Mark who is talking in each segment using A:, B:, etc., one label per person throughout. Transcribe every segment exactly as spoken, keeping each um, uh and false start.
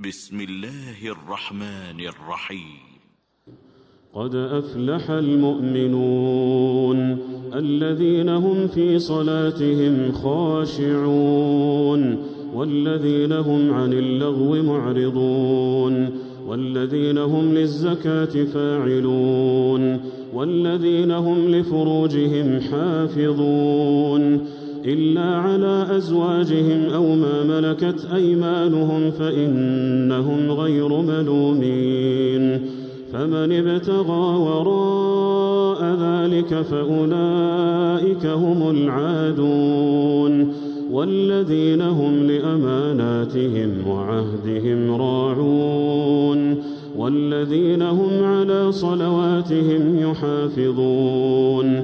A: بسم الله الرحمن الرحيم.
B: قد أفلح المؤمنون الذين هم في صلاتهم خاشعون والذين هم عن اللغو معرضون والذين هم للزكاة فاعلون والذين هم لفروجهم حافظون إلا على أزواجهم أو ما ملكت أيمانهم فإنهم غير ملومين فمن ابتغى وراء ذلك فأولئك هم العادون والذين هم لأماناتهم وعهدهم راعون والذين هم على صلواتهم يحافظون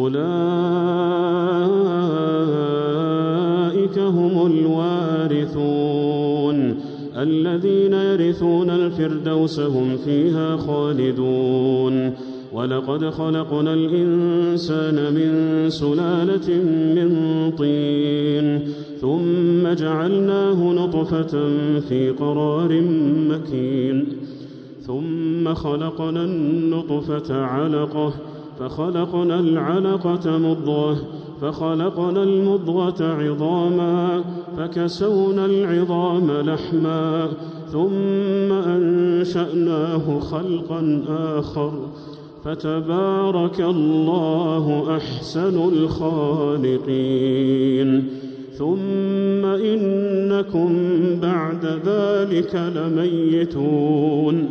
B: أولئك هم الوارثون الذين يرثون الفردوس هم فيها خالدون ولقد خلقنا الإنسان من سلالة من طين ثم جعلناه نطفة في قرار مكين ثم خلقنا النطفة علقة فخلقنا العلقة مضغة فخلقنا المضغة عظاما فكسونا العظام لحما ثم أنشأناه خلقا آخر فتبارك الله أحسن الخالقين ثم إنكم بعد ذلك لميتون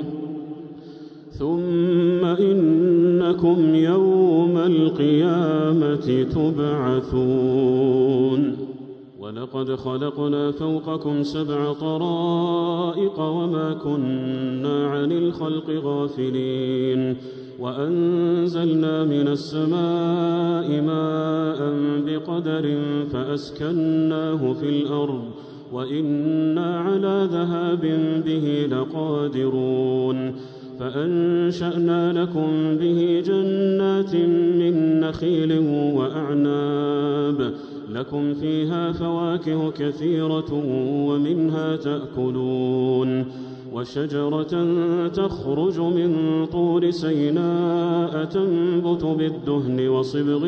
B: ثم إنكم يوم القيامة تبعثون ولقد خلقنا فوقكم سبع طرائق وما كنا عن الخلق غافلين وأنزلنا من السماء ماء بقدر فأسكناه في الأرض وإنا على ذهاب به لقادرون فأنشأنا لكم به جنات من نخيل وأعناب لكم فيها فواكه كثيرة ومنها تأكلون وشجرة تخرج من طور سيناء تنبت بالدهن وصبغ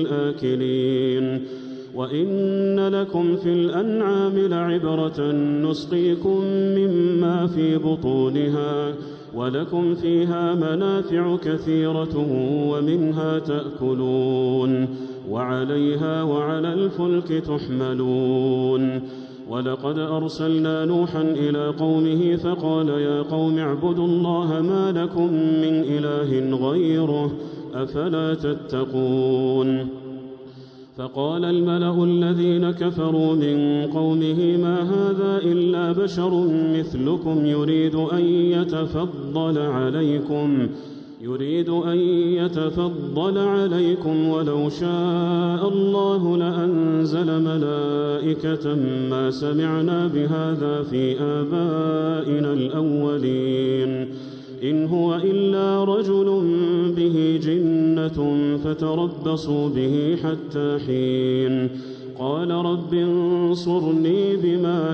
B: للآكلين وإن لكم في الأنعام لعبرة نسقيكم مما في بطونها ولكم فيها منافع كثيرة ومنها تأكلون وعليها وعلى الفلك تحملون ولقد أرسلنا نوحا إلى قومه فقال يا قوم اعبدوا الله ما لكم من إله غيره أفلا تتقون فقال الملأ الذين كفروا من قومه ما هذا إلا بشر مثلكم يريد أن يتفضل عليكم يريد أن يتفضل عليكم ولو شاء الله لأنزل ملائكة ما سمعنا بهذا في آبائنا الأولين إن هو إلا رجل به جنة فتربصوا به حتى حين قال رب انصرني بما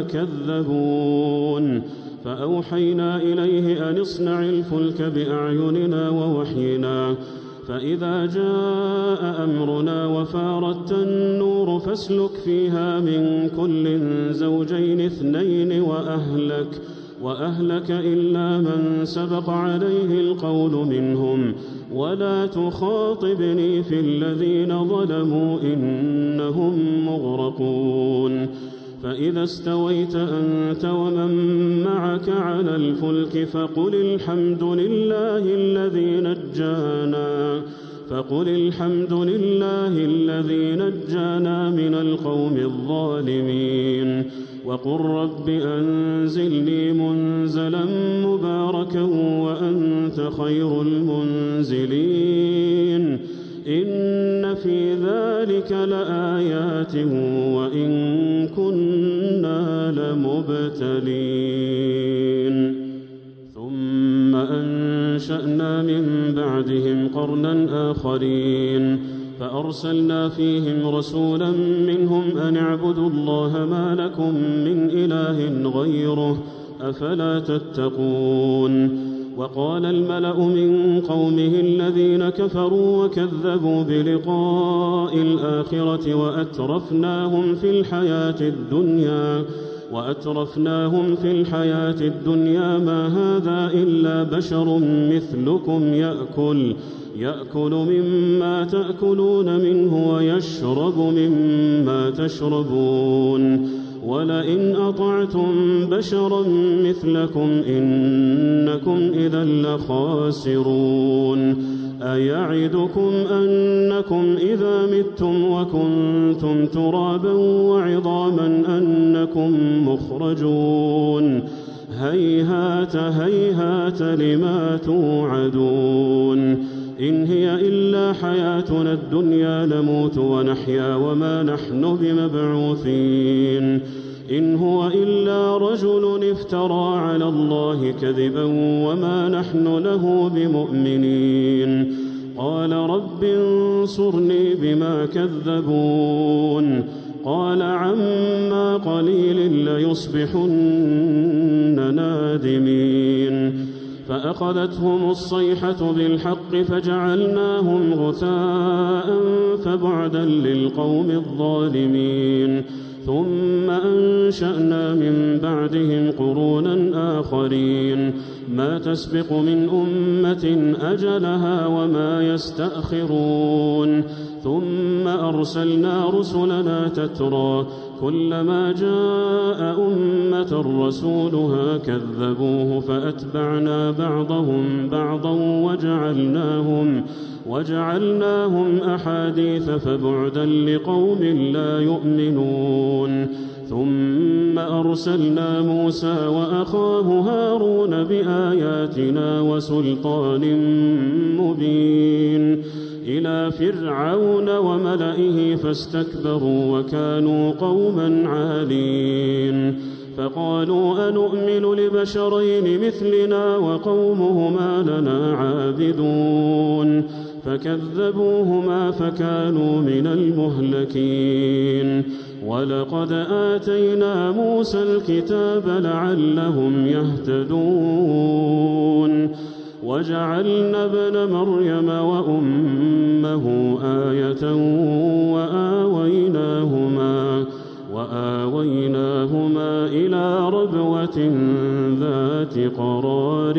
B: كذبون فأوحينا إليه أن اصنع الفلك بأعيننا ووحينا فإذا جاء أمرنا وفارت النور فاسلك فيها من كل زوجين اثنين وأهلك وأهلك إلا من سبق عليه القول منهم ولا تخاطبني في الذين ظلموا إنهم مغرقون فإذا استويت أنت ومن معك على الفلك فقل الحمد لله الذي نجانا فقل الحمد لله الذي نجانا من القوم الظالمين وقل رب أنزلني منزلا مباركا وأنت خير المنزلين إن في ذلك لآيات وإن كنا لمبتلين ثم أنشأنا من بعدهم قرنا آخرين فأرسلنا فيهم رسولا منهم أن اعبدوا الله ما لكم من إله غيره أفلا تتقون. وقال الملأ من قومه الذين كفروا وكذبوا بلقاء الآخرة وأترفناهم في الحياة الدنيا وأترفناهم في الحياة الدنيا ما هذا إلا بشر مثلكم يأكل يأكل مما تأكلون منه ويشرب مما تشربون ولئن أطعتم بشرا مثلكم إنكم إذا لخاسرون. أيعدكم أنكم إذا متم وكنتم ترابا وعظاما أنكم مخرجون هيهات هيهات لما توعدون. إن هي إلا حياتنا الدنيا نموت ونحيا وما نحن بمبعوثين. إن هو إلا رجل افترى على الله كذبا وما نحن له بمؤمنين. قال رب انصرني بما كذبون. قال عما قليل ليصبحن نادمين. فأخذتهم الصيحة بالحق فجعلناهم غثاء فبعدا للقوم الظالمين. ثم أنشأنا من بعدهم قرونا آخرين ما تسبق من أمة أجلها وما يستأخرون. ثم أرسلنا رسلنا تترى كلما جاء أمة رسولها كذبوه فأتبعنا بعضهم بعضا وجعلناهم وجعلناهم أحاديث فبعدا لقوم لا يؤمنون. ثم أرسلنا موسى وأخاه هارون بآياتنا وسلطان مبين إلى فرعون وملئه فاستكبروا وكانوا قوما عالين. فقالوا أنؤمن لبشرين مثلنا وقومهما لنا عابدون فكذبوهما فكانوا من المهلكين. ولقد آتينا موسى الكتاب لعلهم يهتدون. وجعلنا ابن مريم وأمه آية وآويناهما وآويناهما إلى ربوة ذات قرار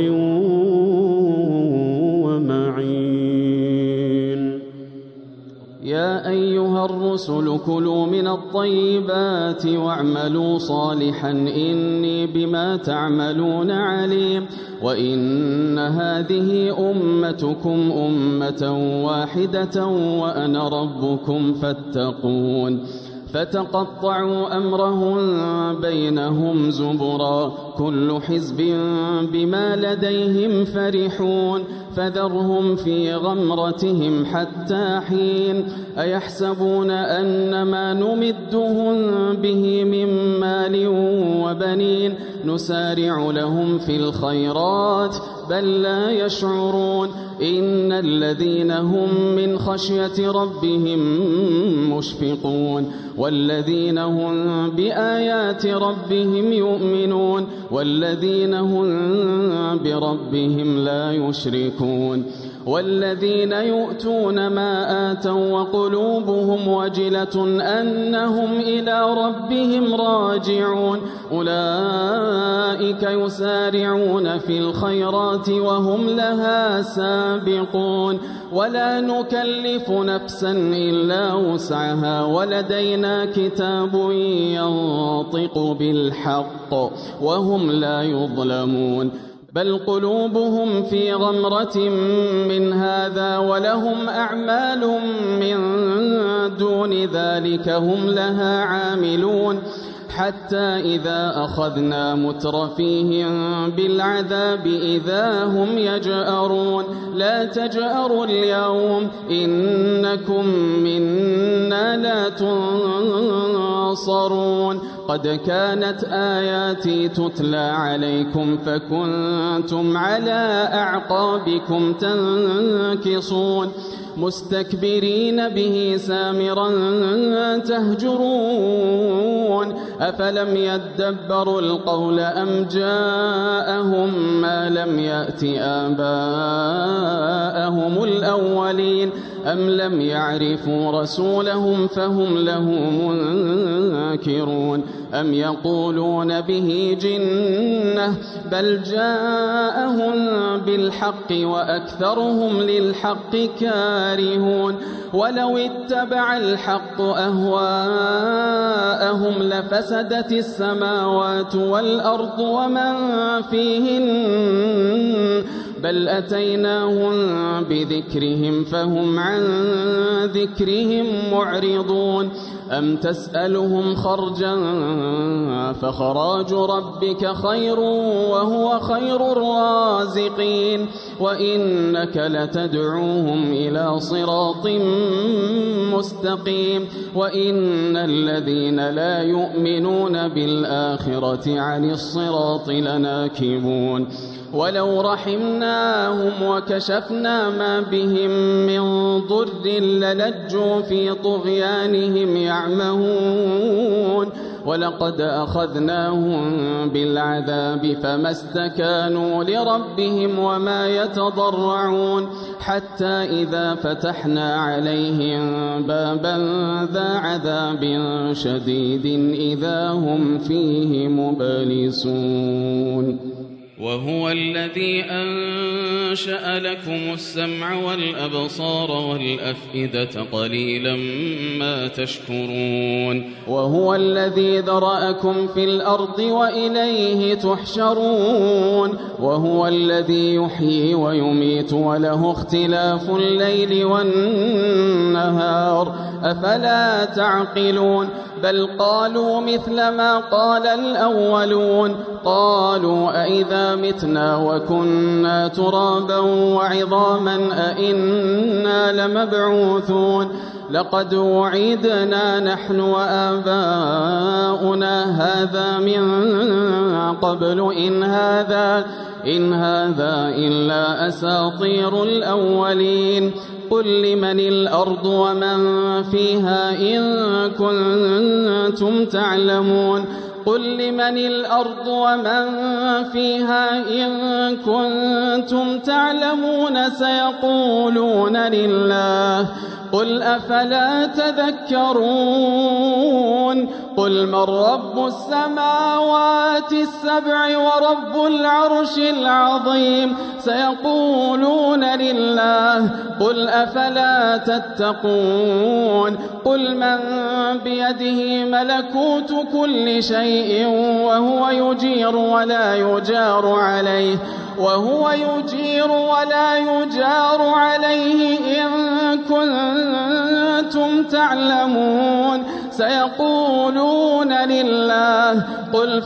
B: ومعين.
C: يا أيها الرسل كلوا من الطيبات واعملوا صالحا إني بما تعملون عليم. وإن هذه أمتكم أمة واحدة وأنا ربكم فاتقون. فتقطعوا أمرهم بينهم زبرا كل حزب بما لديهم فرحون. فذرهم في غمرتهم حتى حين. أيحسبون أن ما نمدهم به من مال وبنين نسارع لهم في الخيرات بل لا يشعرون. إن الذين هم من خشية ربهم مشفقون والذين هم بآيات ربهم يؤمنون والذين هم بربهم لا يشركون. والذين يؤتون ما آتوا وقلوبهم وجلة أنهم إلى ربهم راجعون أولئك يسارعون في الخيرات وهم لها سابقون. ولا نكلف نفسا إلا وسعها ولدينا كتاب ينطق بالحق وهم لا يظلمون. بل قلوبهم في غمرة من هذا ولهم أعمال من دون ذلك هم لها عاملون. حتى إذا أخذنا مترفيهم بالعذاب إذا هم يجأرون. لا تجأروا اليوم إنكم منا لا تنصرون. قد كانت آياتي تتلى عليكم فكنتم على أعقابكم تنكصون. مستكبرين به سامرا تهجرون أفلم يدبروا القول أم جاءهم ما لم يأت آباءهم الأولين أم لم يعرفوا رسولهم فهم له منكرون أم يقولون به جنة بل جاءهم بالحق وأكثرهم للحق كارهون ولو اتبع الحق أهواءهم لفسدت السماوات والأرض ومن فيهن بل أتيناهم بذكرهم فهم عن ذكرهم معرضون أم تسألهم خرجا فخراج ربك خير وهو خير الرازقين وإنك لتدعوهم إلى صراط مستقيم وإن الذين لا يؤمنون بالآخرة عن الصراط لناكبون ولو رحمناهم وكشفنا ما بهم من ضر للجوا في طغيانهم يعمهون ولقد أخذناهم بالعذاب فما استكانوا لربهم وما يتضرعون حتى إذا فتحنا عليهم بابا ذا عذاب شديد إذا هم فيه مبلسون
B: وهو الذي أنشأ لكم السمع والأبصار والأفئدة قليلا ما تشكرون
C: وهو الذي ذرأكم في الأرض وإليه تحشرون وهو الذي يحيي ويميت وله اختلاف الليل والنهار أفلا تعقلون بل قالوا مثل ما قال الأولون قالوا أئذا متنا وكنا ترابا وعظاما أئنا لمبعوثون لقد وعدنا نحن وآباؤنا هذا من قبل إن هذا إن هذا إلا أساطير الأولين قل لمن الأرض ومن فيها إن كنتم تعلمون قل لمن الأرض ومن فيها إن كنتم تعلمون سيقولون لله قل أفلا تذكرون قل من رب السماوات السبع ورب العرش العظيم سيقولون لله قل أفلا تتقون قل من بيده ملكوت كل شيء وهو يجير ولا يجار عليه وهو يجير ولا يجار عليه إن كنتم تعلمون سيقولون لله قل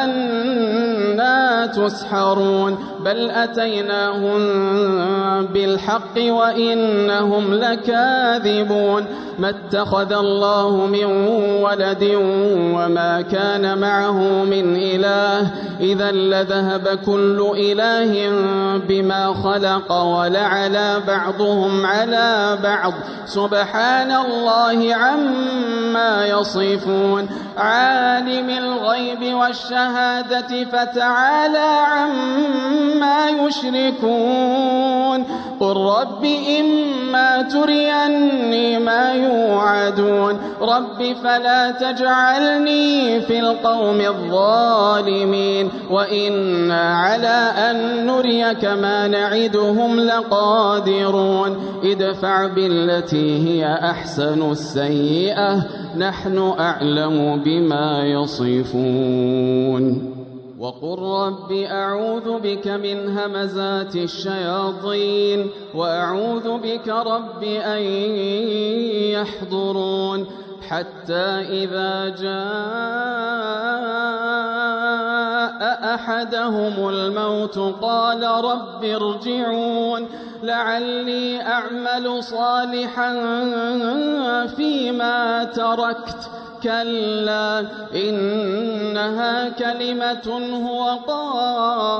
C: فأنا تسحرون بل أتيناهم بالحق وإنهم لكاذبون ما اتخذ الله من ولد وما كان معه من إله إذا لذهب كل إله بما خلق ولعلى بعضهم على بعض سبحان الله عما يصفون عالم الغيب والشهادة فتعالى عما يشركون قل رب إما تريني ما يوعدون رب فلا تجعلني في القوم الظالمين وإنا على أن نريك ما نعدهم لقادرون ادفع بالتي هي أحسن السيئة نحن أعلم بما يصفون وقل رب أعوذ بك من همزات الشياطين وأعوذ بك رب أن يحضرون حتى إذا جاء أحدهم الموت قال رب ارجعون لعلي أعمل صالحا فيما تركت كلا إنها كلمة هو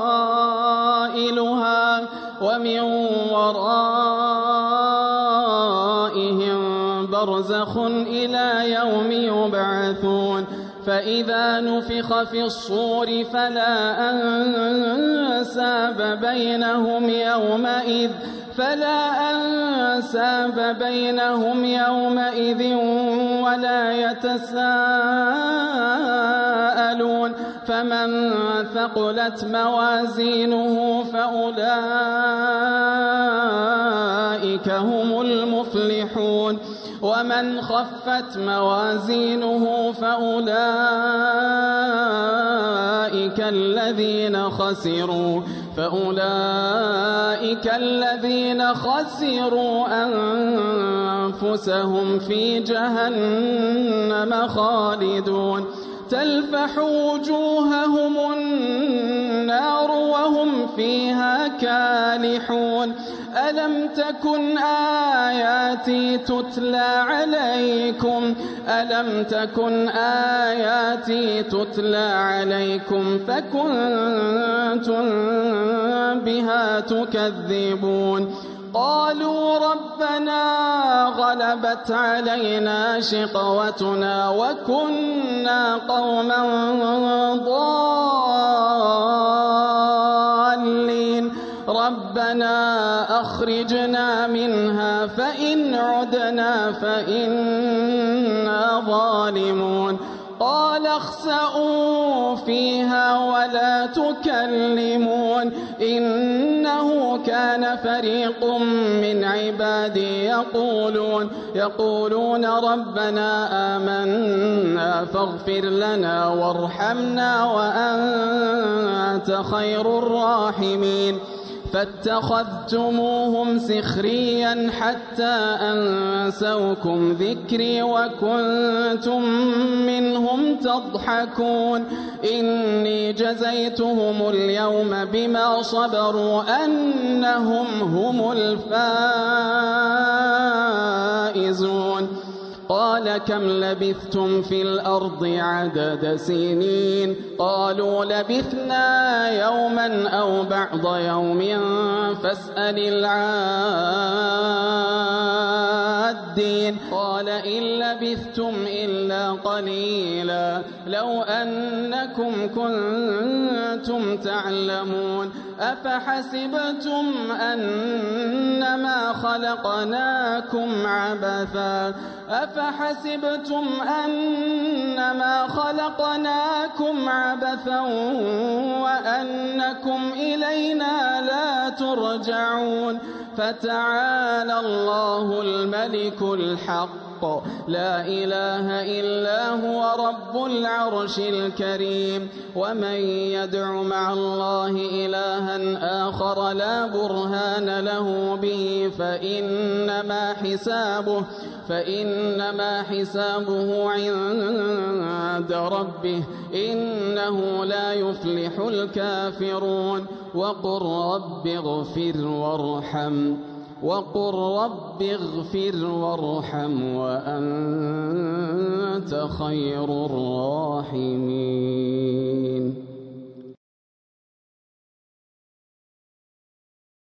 C: قائلها ومن وراء برزخ إلى يوم يبعثون فإذا نفخ في الصور فلا أنساب بينهم يومئذ فلا أنساب بينهم يومئذ ولا يتساءلون فمن ثقلت موازينه فأولئك هم المفلحون ومن خفت موازينه فأولئك الذين خسروا فأولئك الذين خسروا أنفسهم في جهنم خالدون تلفح وجوههم النار وهم فيها كالحون ألم تكن آياتي تتلى عليكم ألم تكن آياتي تتلى عليكم فكنتم بها تكذبون قالوا ربنا غلبت علينا شقوتنا وكنا قوما ضالين ربنا أخرجنا منها فإن عدنا فإنا ظالمون قال اخسئوا فيها ولا تكلمون إنه كان فريق من عبادي يقولون يقولون ربنا آمنا فاغفر لنا وارحمنا وأنت خير الراحمين فاتخذتموهم سخريا حتى أنسوكم ذكري وكنتم منهم تضحكون إني جزيتهم اليوم بما صبروا أنهم هم الفائزون قال كم لبثتم في الأرض عدد سنين قالوا لبثنا يوما أو بعض يوم فاسأل العادين قال إن لبثتم إلا قليلا لو أنكم كنتم تعلمون أفحسبتم أنما خلقناكم عبثا أفحسبتم أنما خلقناكم عبثا وأنكم إلينا لا ترجعون فتعالى الله الملك الحق لا إله إلا هو رب العرش الكريم ومن يدع مع الله إلها آخر لا برهان له به فإنما حسابه فإنما حسابه عند ربه إنه لا يفلح الكافرون وقل رب اغفر وارحم وقل رب اغفر وارحم وأنت خير الراحمين